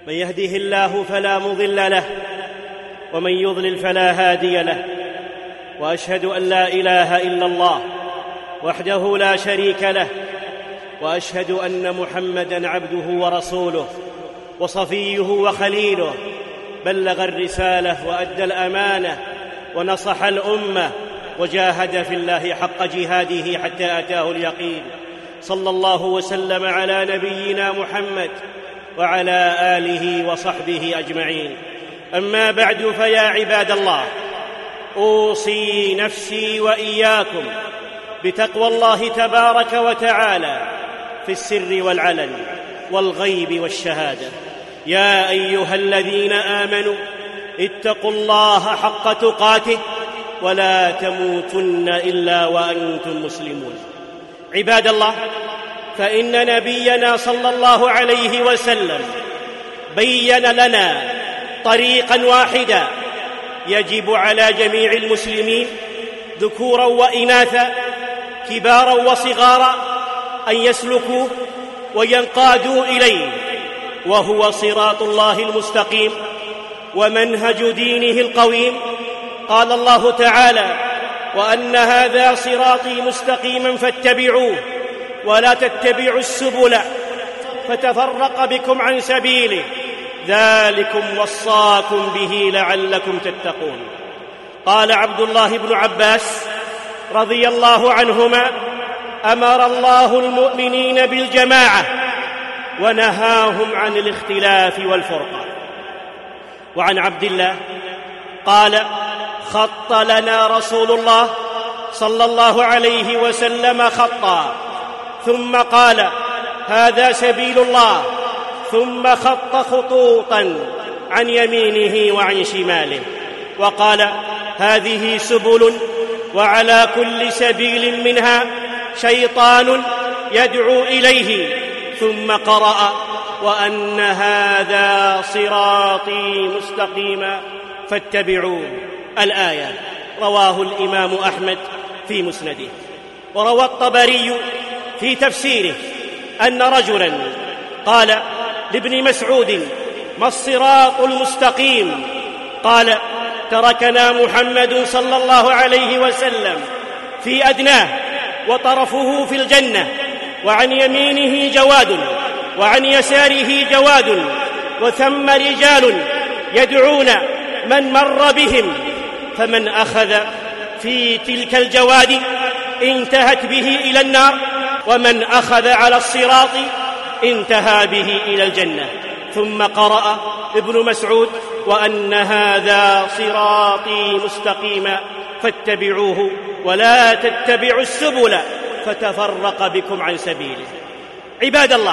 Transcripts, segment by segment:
من يهده الله فلا مضل له ومن يضلل فلا هادي له، وأشهد أن لا إله إلا الله وحده لا شريك له، وأشهد أن محمدًا عبده ورسوله وصفيه وخليله، بلغ الرسالة وأدى الأمانة ونصح الأمة وجاهد في الله حق جهاده حتى أتاه اليقين، صلى الله وسلم على نبينا محمد وعلى آله وصحبه أجمعين. أما بعد، فيا عباد الله، أوصي نفسي وإياكم بتقوى الله تبارك وتعالى في السر والعلن والغيب والشهادة. يا أيها الذين آمنوا اتقوا الله حق تقاته ولا تموتن إلا وأنتم مسلمون. عباد الله، فإن نبينا صلى الله عليه وسلم بين لنا طريقاً واحداً يجب على جميع المسلمين ذكوراً وإناثاً كباراً وصغاراً أن يسلكوه وينقادوا إليه، وهو صراط الله المستقيم ومنهج دينه القويم. قال الله تعالى: وأن هذا صراطي مستقيما فاتبعوه ولا تتبعوا السبل فتفرق بكم عن سبيله، ذلكم وصاكم به لعلكم تتقون. قال عبد الله بن عباس رضي الله عنهما: أمر الله المؤمنين بالجماعة ونهاهم عن الاختلاف والفرقة. وعن عبد الله قال: خط لنا رسول الله صلى الله عليه وسلم خطا، ثم قال: هذا سبيل الله، ثم خط خطوطا عن يمينه وعن شماله، وقال: هذه سبل، وعلى كل سبيل منها شيطان يدعو إليه، ثم قرأ: وأن هذا صراطي مستقيما فاتبعوه. الآية. رواه الإمام أحمد في مسنده. وروى الطبري في تفسيره أن رجلا قال لابن مسعود: ما الصراط المستقيم؟ قال: تركنا محمد صلى الله عليه وسلم في أدناه وطرفه في الجنة، وعن يمينه جواد وعن يساره جواد، وثم رجال يدعون من مر بهم، فمن أخذ في تلك الجواد انتهت به إلى النار، ومن أخذ على الصراط انتهى به إلى الجنة. ثم قرأ ابن مسعود: وأن هذا صراطي مستقيما فاتبعوه ولا تتبعوا السبل فتفرق بكم عن سبيله. عباد الله،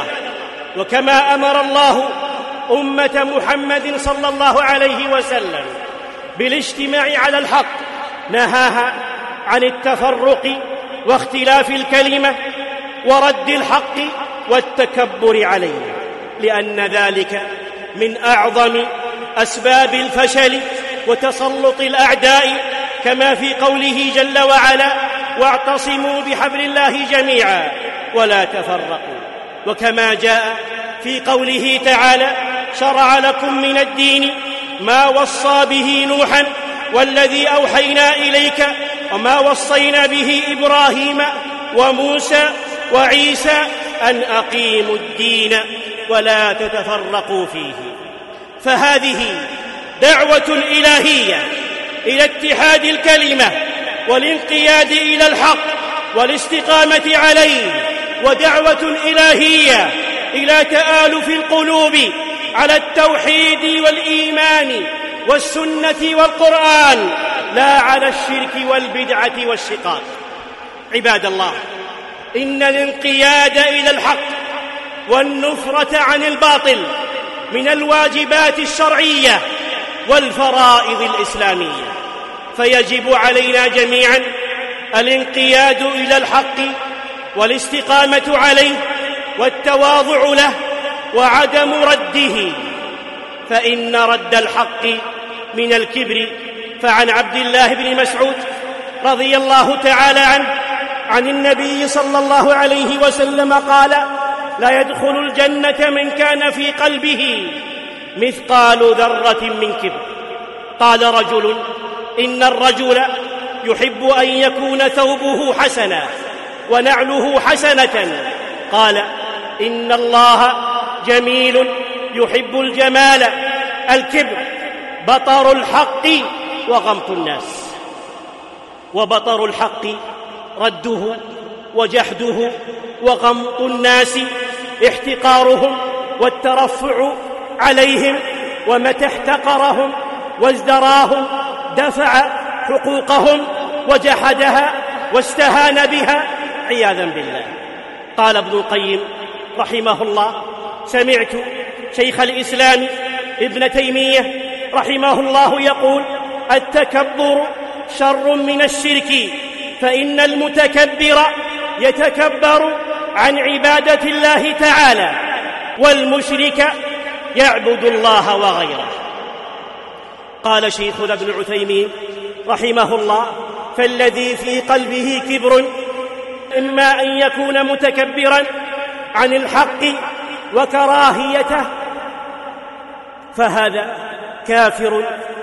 وكما أمر الله أمة محمد صلى الله عليه وسلم بالاجتماع على الحق، نهاها عن التفرق واختلاف الكلمة ورد الحق والتكبر عليه، لأن ذلك من أعظم أسباب الفشل وتسلط الأعداء، كما في قوله جل وعلا: واعتصموا بحبل الله جميعا ولا تفرقوا. وكما جاء في قوله تعالى: شرع لكم من الدين ما وصى به نوحا والذي أوحينا إليك وما وصينا به إبراهيم وموسى وعيسى أن أقيموا الدين ولا تتفرقوا فيه. فهذه دعوة إلهية إلى اتحاد الكلمة والانقياد إلى الحق والاستقامة عليه، ودعوة إلهية إلى تآلف القلوب على التوحيد والإيمان والسنة والقرآن، لا على الشرك والبدعة والشقاق. عباد الله، إن الانقياد إلى الحق والنفرة عن الباطل من الواجبات الشرعية والفرائض الإسلامية، فيجب علينا جميعا الانقياد إلى الحق والاستقامة عليه والتواضع له وعدم رده، فإن رد الحق من الكبر. فعن عبد الله بن مسعود رضي الله تعالى عنه عن النبي صلى الله عليه وسلم قال: لا يدخل الجنة من كان في قلبه مثقال ذرة من كبر. قال رجل: إن الرجل يحب أن يكون ثوبه حسنا ونعله حسنة. قال: إن الله جميل يحب الجمال. الكبر بطر الحق وغمط الناس، وبطر الحق رده وجحده، وغمط الناس احتقارهم والترفع عليهم، ومتى احتقرهم وازدراهم دفع حقوقهم وجحدها واستهان بها عياذا بالله. قال ابن القيم رحمه الله: سمعت شيخ الإسلام ابن تيمية رحمه الله يقول: التكبر شر من الشرك، فإن المتكبر يتكبر عن عبادة الله تعالى، والمشرك يعبد الله وغيره. قال شيخنا ابن عثيمين رحمه الله: فالذي في قلبه كبر إما أن يكون متكبرا عن الحق وكراهيته، فهذا كافر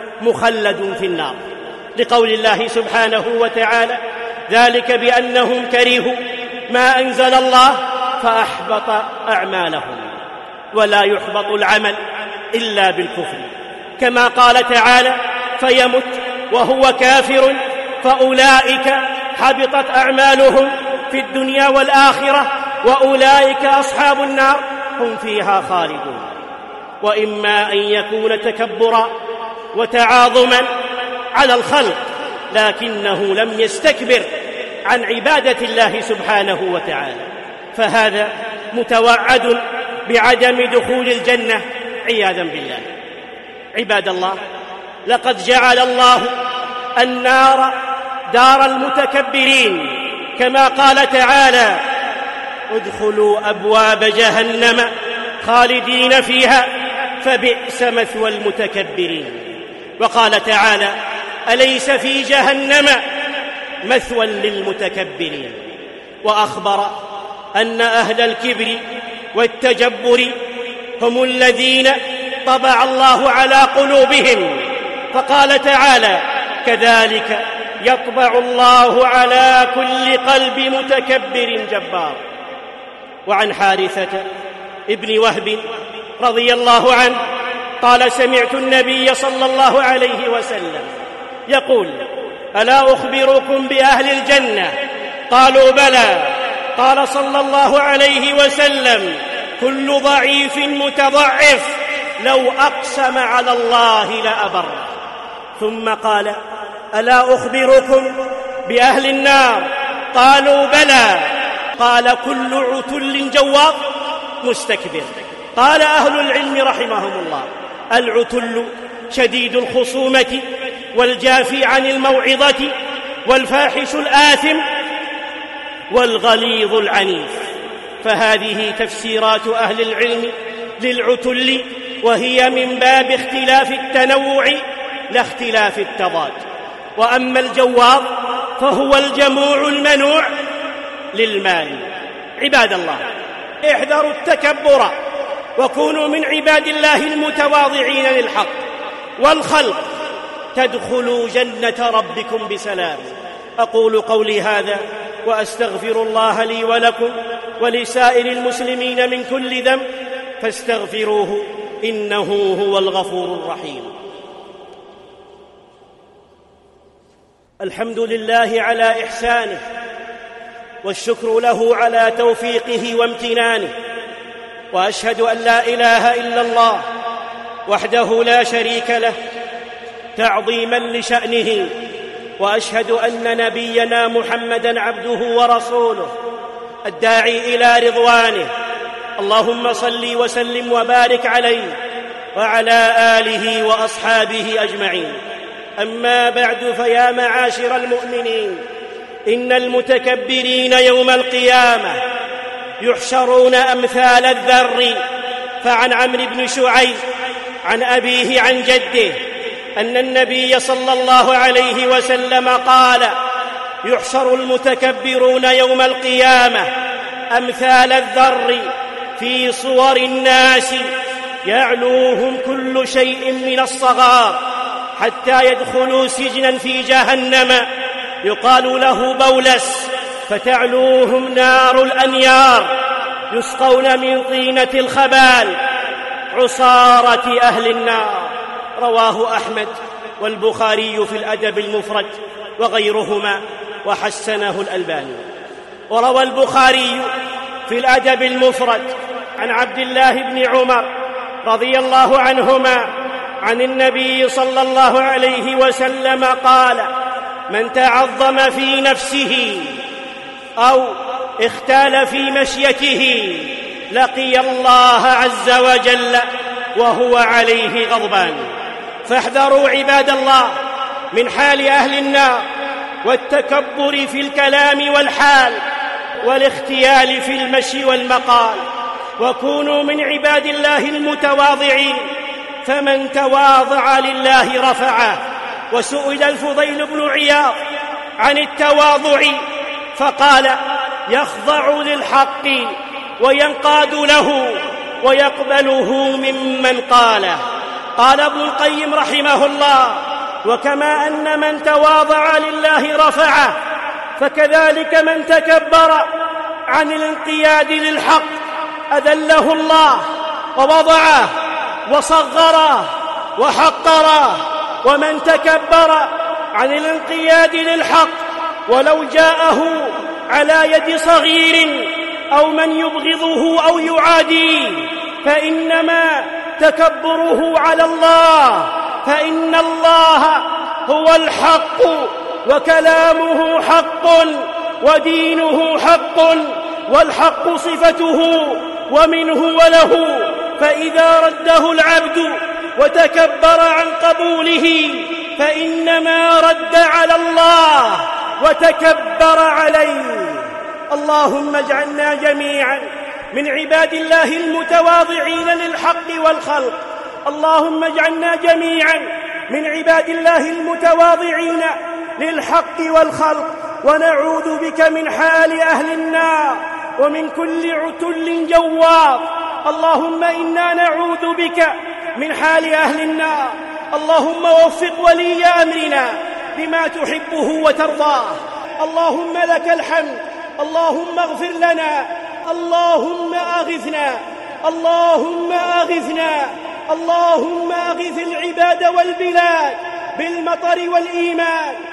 مخلد في النار، لقول الله سبحانه وتعالى: ذلك بأنهم كرهوا ما أنزل الله فأحبط أعمالهم. ولا يحبط العمل إلا بالكفر، كما قال تعالى: فيمت وهو كافر فأولئك حبطت أعمالهم في الدنيا والآخرة وأولئك أصحاب النار هم فيها خالدون. وإما أن يكون تكبرا وتعاظما على الخلق، لكنه لم يستكبر عن عبادة الله سبحانه وتعالى، فهذا متوعد بعدم دخول الجنة عياذا بالله. عباد الله، لقد جعل الله النار دار المتكبرين، كما قال تعالى: ادخلوا أبواب جهنم خالدين فيها فبئس مثوى المتكبرين. وقال تعالى: أليس في جهنم مثوى للمتكبرين. وأخبر أن أهل الكبر والتجبر هم الذين طبع الله على قلوبهم، فقال تعالى: كذلك يطبع الله على كل قلب متكبر جبار. وعن حارثة ابن وهب رضي الله عنه قال: سمعت النبي صلى الله عليه وسلم يقول: ألا أخبركم بأهل الجنة؟ قالوا: بلى. قال صلى الله عليه وسلم: كل ضعيف متضعف لو أقسم على الله لأبره. ثم قال: ألا أخبركم بأهل النار؟ قالوا: بلى. قال: كل عتل جواب مستكبر. قال أهل العلم رحمهم الله: العتل شديد الخصومة والجافي عن الموعظة والفاحش الآثم والغليظ العنيف. فهذه تفسيرات أهل العلم للعتل، وهي من باب اختلاف التنوع لا اختلاف التضاد. وأما الجواب فهو الجموع المنوع للمال. عباد الله، احذروا التكبر وكونوا من عباد الله المتواضعين للحق والخلق، تدخلوا جنة ربكم بسلام. أقول قولي هذا وأستغفر الله لي ولكم ولسائر المسلمين من كل ذنب، فاستغفروه إنه هو الغفور الرحيم. الحمد لله على إحسانه، والشكر له على توفيقه وامتنانه، وأشهد أن لا إله إلا الله وحده لا شريك له تعظيما لشأنه، وأشهد أن نبينا محمدًا عبده ورسوله الداعي إلى رضوانه. اللهم صل وسلم وبارك عليه وعلى آله وأصحابه أجمعين. أما بعد، فيا معاشر المؤمنين، إن المتكبرين يوم القيامة يحشرون أمثال الذر. فعن عمرو بن شعيب عن أبيه عن جده أن النبي صلى الله عليه وسلم قال: يحشر المتكبرون يوم القيامة أمثال الذر في صور الناس يعلوهم كل شيء من الصغار حتى يدخلوا سجنا في جهنم يقال له بولس، فتعلوهم نار الأنيار يسقون من طينة الخبال عصارة أهل النار. رواه أحمد والبخاري في الأدب المفرد وغيرهما وحسنه الألباني. وروى البخاري في الأدب المفرد عن عبد الله بن عمر رضي الله عنهما عن النبي صلى الله عليه وسلم قال: من تعظم في نفسه أو اختال في مشيته لقي الله عز وجل وهو عليه غضبان. فاحذروا عباد الله من حال أهل النار والتكبر في الكلام والحال والاختيال في المشي والمقال، وكونوا من عباد الله المتواضعين، فمن تواضع لله رفعه. وسئل الفضيل بن عياض عن التواضع فقال: يخضع للحق وينقاد له ويقبله ممن قاله. قال ابن القيم رحمه الله: وكما أن من تواضع لله رفعه، فكذلك من تكبر عن الانقياد للحق أذله الله ووضعه وصغره وحقره. ومن تكبر عن الانقياد للحق ولو جاءه على يد صغير أو من يبغضه أو يعاديه فإنما تكبره على الله، فإن الله هو الحق وكلامه حق ودينه حق والحق صفته ومنه وله. فإذا رده العبد وتكبر عن قبوله فإنما رد على الله وتكبر عليه. اللهم اجعلنا جميعا من عباد الله المتواضعين للحق والخلق. اللهم اجعلنا جميعا من عباد الله المتواضعين للحق والخلق، ونعوذ بك من حال أهل النار ومن كل عتل جواظ. اللهم إنا نعوذ بك من حال أهل النار. اللهم وفق ولي أمرنا بما تحبه وترضاه. اللهم لك الحمد. اللهم اغفر لنا. اللهم أغثنا. اللهم أغثنا. اللهم أغث العباد والبلاد بالمطر والإيمان